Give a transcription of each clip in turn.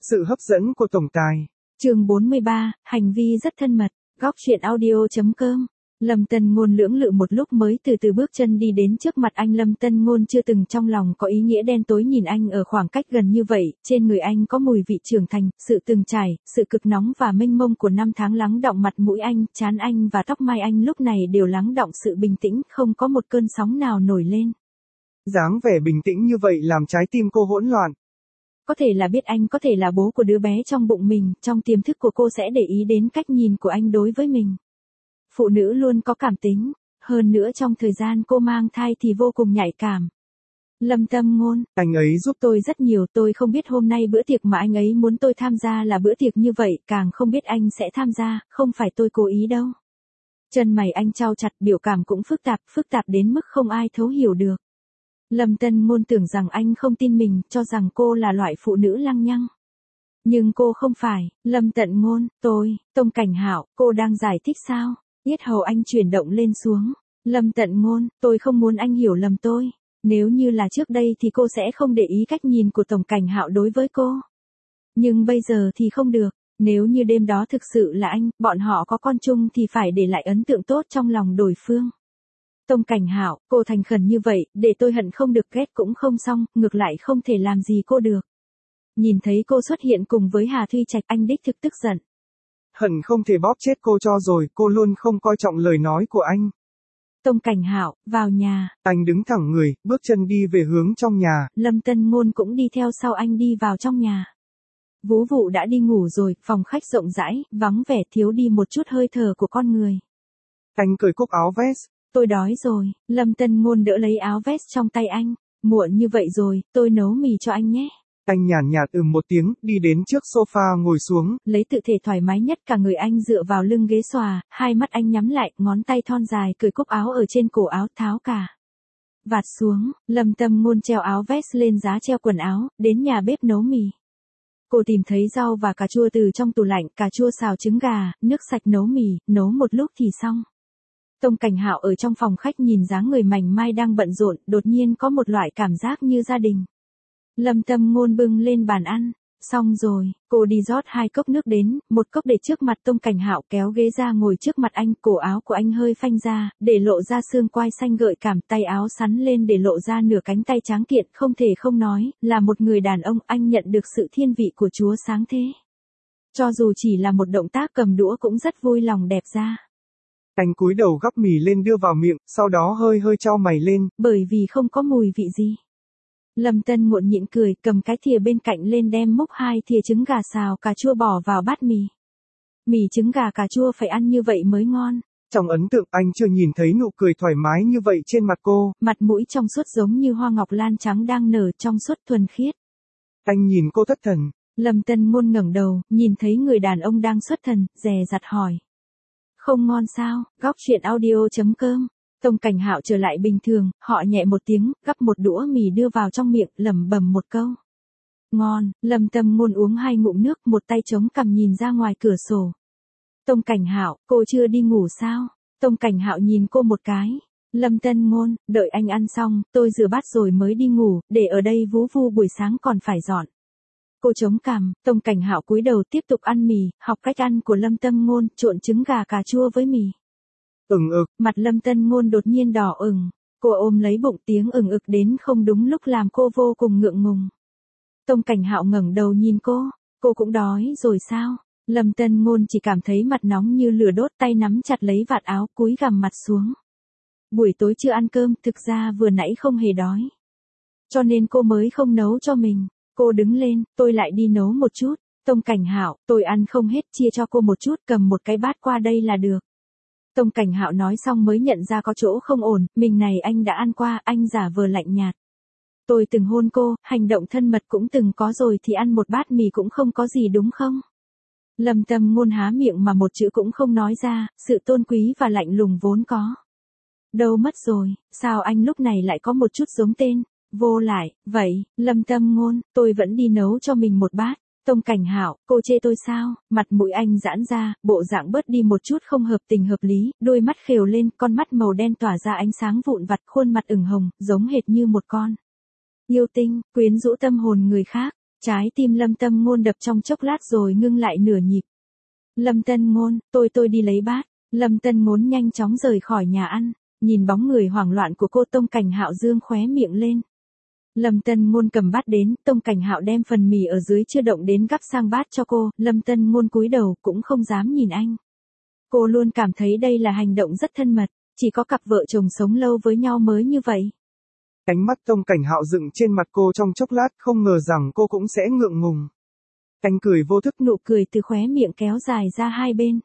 Sự hấp dẫn của tổng tài. Chương 43, hành vi rất thân mật. Góc truyện audio.com. Lâm Tân Ngôn lưỡng lự một lúc mới từ từ bước chân đi đến trước mặt anh. Lâm Tân Ngôn chưa từng trong lòng có ý nghĩa đen tối nhìn anh ở khoảng cách gần như vậy, trên người anh có mùi vị trưởng thành, sự từng trải, sự cực nóng và mênh mông của năm tháng lắng đọng mặt mũi anh, trán anh và tóc mai anh lúc này đều lắng đọng sự bình tĩnh, không có một cơn sóng nào nổi lên. Dáng vẻ bình tĩnh như vậy làm trái tim cô hỗn loạn. Có thể là biết anh có thể là bố của đứa bé trong bụng mình, trong tiềm thức của cô sẽ để ý đến cách nhìn của anh đối với mình. Phụ nữ luôn có cảm tính, hơn nữa trong thời gian cô mang thai thì vô cùng nhạy cảm. Lâm Tâm Ngôn, anh ấy giúp tôi rất nhiều, tôi không biết hôm nay bữa tiệc mà anh ấy muốn tôi tham gia là bữa tiệc như vậy, càng không biết anh sẽ tham gia, không phải tôi cố ý đâu. Chân mày anh chau chặt, biểu cảm cũng phức tạp đến mức không ai thấu hiểu được. Lâm Tân Ngôn tưởng rằng anh không tin mình, cho rằng cô là loại phụ nữ lăng nhăng. Nhưng cô không phải. Lâm Tận Ngôn, Tông Cảnh Hạo, cô đang giải thích sao? Yết hầu anh chuyển động lên xuống. Lâm Tận Ngôn, tôi không muốn anh hiểu lầm tôi. Nếu như là trước đây thì cô sẽ không để ý cách nhìn của Tổng Cảnh Hạo đối với cô. Nhưng bây giờ thì không được. Nếu như đêm đó thực sự là anh, bọn họ có con chung thì phải để lại ấn tượng tốt trong lòng đối phương. Tông Cảnh Hạo, cô thành khẩn như vậy, để tôi hận không được ghét cũng không xong, ngược lại không thể làm gì cô được. Nhìn thấy cô xuất hiện cùng với Hà Thuy Trạch, anh đích thực tức giận. Hận không thể bóp chết cô cho rồi, cô luôn không coi trọng lời nói của anh. Tông Cảnh Hạo, vào nhà. Anh đứng thẳng người, bước chân đi về hướng trong nhà. Lâm Tân Ngôn cũng đi theo sau anh đi vào trong nhà. Vú Vụ đã đi ngủ rồi, phòng khách rộng rãi, vắng vẻ, thiếu đi một chút hơi thở của con người. Anh cởi cúc áo vest. Tôi đói rồi. Lâm Tân Ngôn đỡ lấy áo vest trong tay anh. Muộn như vậy rồi, tôi nấu mì cho anh nhé. Anh nhàn nhạt một tiếng, đi đến trước sofa ngồi xuống. Lấy tự thể thoải mái nhất cả người anh dựa vào lưng ghế xòa, hai mắt anh nhắm lại, ngón tay thon dài cởi cúc áo ở trên cổ áo, tháo cả vạt xuống. Lâm Tâm Ngôn treo áo vest lên giá treo quần áo, đến nhà bếp nấu mì. Cô tìm thấy rau và cà chua từ trong tủ lạnh, cà chua xào trứng gà, nước sạch nấu mì, nấu một lúc thì xong. Tông Cảnh Hạo ở trong phòng khách nhìn dáng người mảnh mai đang bận rộn, đột nhiên có một loại cảm giác như gia đình. Lâm Tâm Ngôn bưng lên bàn ăn. Xong rồi, cô đi rót 2 cốc nước đến, một cốc để trước mặt Tông Cảnh Hạo, kéo ghế ra ngồi trước mặt anh, cổ áo của anh hơi phanh ra, để lộ ra xương quai xanh gợi cảm, tay áo sắn lên để lộ ra nửa cánh tay tráng kiện, không thể không nói, là một người đàn ông, anh nhận được sự thiên vị của Chúa sáng thế. Cho dù chỉ là một động tác cầm đũa cũng rất vui lòng đẹp ra. Anh cúi đầu gắp mì lên đưa vào miệng, sau đó hơi chau mày lên. Bởi vì không có mùi vị gì. Lâm Tân Ngôn nhịn cười, cầm cái thìa bên cạnh lên đem múc 2 thìa trứng gà xào cà chua bỏ vào bát mì. Mì trứng gà cà chua phải ăn như vậy mới ngon. Trong ấn tượng anh chưa nhìn thấy nụ cười thoải mái như vậy trên mặt cô. Mặt mũi trong suốt giống như hoa ngọc lan trắng đang nở, trong suốt thuần khiết. Anh nhìn cô thất thần. Lâm Tân Ngôn ngẩng đầu, nhìn thấy người đàn ông đang xuất thần, dè dặt hỏi. Không ngon sao? Góc truyện audio.com. Tông Cảnh Hạo trở lại bình thường, họ nhẹ một tiếng, gắp một đũa mì đưa vào trong miệng, lẩm bẩm một câu. Ngon. Lâm Tâm Ngôn uống 2 ngụm nước, một tay chống cằm nhìn ra ngoài cửa sổ. Tông Cảnh Hạo, cô chưa đi ngủ sao? Tông Cảnh Hạo nhìn cô một cái. Lâm Tân Ngôn, đợi anh ăn xong, tôi rửa bát rồi mới đi ngủ, để ở đây Vú Vu buổi sáng còn phải dọn. Cô chống cằm, Tông Cảnh Hạo cúi đầu tiếp tục ăn mì, học cách ăn của Lâm Tâm Ngôn, trộn trứng gà cà chua với mì. Mặt Lâm Tân Ngôn đột nhiên đỏ ửng, cô ôm lấy bụng, tiếng ửng ực đến không đúng lúc làm cô vô cùng ngượng ngùng. Tông Cảnh Hạo ngẩng đầu nhìn cô cũng đói rồi sao? Lâm Tân Ngôn chỉ cảm thấy mặt nóng như lửa đốt, tay nắm chặt lấy vạt áo, cúi gằm mặt xuống. Buổi tối chưa ăn cơm, thực ra vừa nãy không hề đói. Cho nên cô mới không nấu cho mình. Cô đứng lên, tôi lại đi nấu một chút. Tông Cảnh Hạo, tôi ăn không hết, chia cho cô một chút, cầm một cái bát qua đây là được. Tông Cảnh Hạo nói xong mới nhận ra có chỗ không ổn, mình này anh đã ăn qua, anh giả vờ lạnh nhạt. Tôi từng hôn cô, hành động thân mật cũng từng có rồi thì ăn một bát mì cũng không có gì đúng không? Lâm Tâm Ngôn há miệng mà một chữ cũng không nói ra, sự tôn quý và lạnh lùng vốn có. Đâu mất rồi, sao anh lúc này lại có một chút giống tên? Vô lại, vậy, Lâm Tâm Ngôn, tôi vẫn đi nấu cho mình một bát. Tông Cảnh Hạo, cô chê tôi sao? Mặt mũi anh giãn ra, bộ dạng bớt đi một chút không hợp tình hợp lý, đôi mắt khều lên, con mắt màu đen tỏa ra ánh sáng vụn vặt, khuôn mặt ửng hồng, giống hệt như một con yêu tinh, quyến rũ tâm hồn người khác. Trái tim Lâm Tâm Ngôn đập trong chốc lát rồi ngưng lại nửa nhịp. Lâm Tân Ngôn, tôi đi lấy bát. Lâm Tân Ngôn nhanh chóng rời khỏi nhà ăn, nhìn bóng người hoảng loạn của cô, Tông Cảnh Hạo dương khóe miệng lên. Lâm Tân Ngôn cầm bát đến, Tông Cảnh Hạo đem phần mì ở dưới chưa động đến gắp sang bát cho cô, Lâm Tân Ngôn cúi đầu cũng không dám nhìn anh. Cô luôn cảm thấy đây là hành động rất thân mật, chỉ có cặp vợ chồng sống lâu với nhau mới như vậy. Ánh mắt Tông Cảnh Hạo dựng trên mặt cô trong chốc lát, không ngờ rằng cô cũng sẽ ngượng ngùng. Anh cười vô thức, nụ cười từ khóe miệng kéo dài ra hai bên.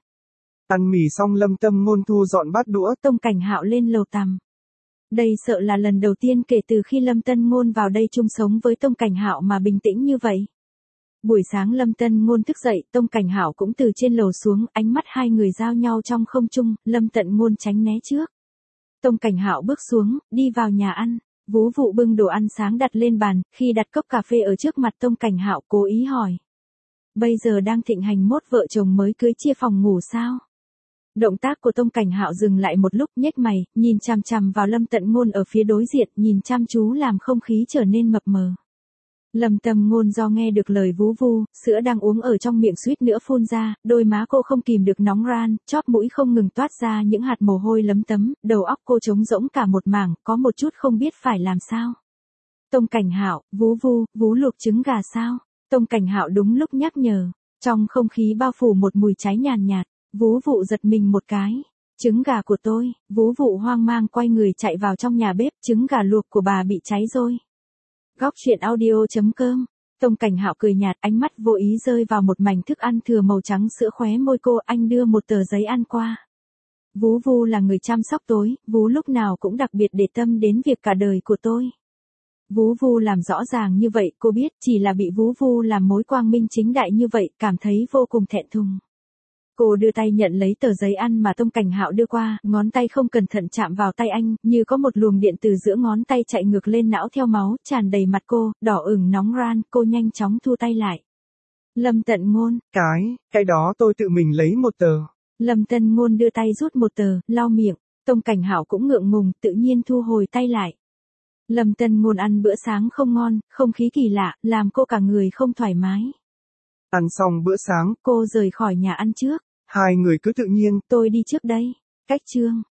Ăn mì xong Lâm Tâm Ngôn thu dọn bát đũa. Tông Cảnh Hạo lên lầu tằm. Đây sợ là lần đầu tiên kể từ khi Lâm Tân Ngôn vào đây chung sống với Tông Cảnh Hạo mà bình tĩnh như vậy. Buổi sáng Lâm Tân Ngôn thức dậy, Tông Cảnh Hạo cũng từ trên lầu xuống, ánh mắt hai người giao nhau trong không trung, Lâm Tận Ngôn tránh né trước. Tông Cảnh Hạo bước xuống, đi vào nhà ăn. Vú Vụ bưng đồ ăn sáng đặt lên bàn, khi đặt cốc cà phê ở trước mặt Tông Cảnh Hạo cố ý hỏi. Bây giờ đang thịnh hành mốt vợ chồng mới cưới chia phòng ngủ sao? Động tác của Tông Cảnh Hạo dừng lại một lúc, nhếch mày, nhìn chằm chằm vào Lâm Tận Ngôn ở phía đối diện, nhìn chăm chú làm không khí trở nên mập mờ. Lâm Tâm Ngôn do nghe được lời vú vu, sữa đang uống ở trong miệng suýt nữa phun ra, đôi má cô không kìm được nóng ran, chóp mũi không ngừng toát ra những hạt mồ hôi lấm tấm, đầu óc cô trống rỗng cả một mảng, có một chút không biết phải làm sao. Tông Cảnh Hạo, vú vu, vú luộc trứng gà sao? Tông Cảnh Hạo đúng lúc nhắc nhở. Trong không khí bao phủ một mùi cháy nhàn nhạt, Vú Vụ giật mình một cái. Trứng gà của tôi. Vú Vụ hoang mang quay người chạy vào trong nhà bếp, trứng gà luộc của bà bị cháy rồi. Góc truyện audio.com. Tông Cảnh Hạo cười nhạt, ánh mắt vô ý rơi vào một mảnh thức ăn thừa màu trắng sữa khóe môi cô, anh đưa một tờ giấy ăn qua. Vú Vu là người chăm sóc tôi, Vú lúc nào cũng đặc biệt để tâm đến việc cả đời của tôi. Vú Vu làm rõ ràng như vậy, cô biết chỉ là bị Vú Vu làm mối quang minh chính đại như vậy, cảm thấy vô cùng thẹn thùng. Cô đưa tay nhận lấy tờ giấy ăn mà Tông Cảnh Hạo đưa qua, ngón tay không cẩn thận chạm vào tay anh, như có một luồng điện từ giữa ngón tay chạy ngược lên não theo máu, tràn đầy mặt cô, đỏ ửng nóng ran, cô nhanh chóng thu tay lại. Lâm Tận Ngôn, cái đó tôi tự mình lấy một tờ. Lâm Tận Ngôn đưa tay rút một tờ, lau miệng, Tông Cảnh Hạo cũng ngượng ngùng, tự nhiên thu hồi tay lại. Lâm Tận Ngôn ăn bữa sáng không ngon, không khí kỳ lạ, làm cô cả người không thoải mái. Ăn xong bữa sáng, cô rời khỏi nhà ăn trước. Hai người cứ tự nhiên. Tôi đi trước đây. Cách chương.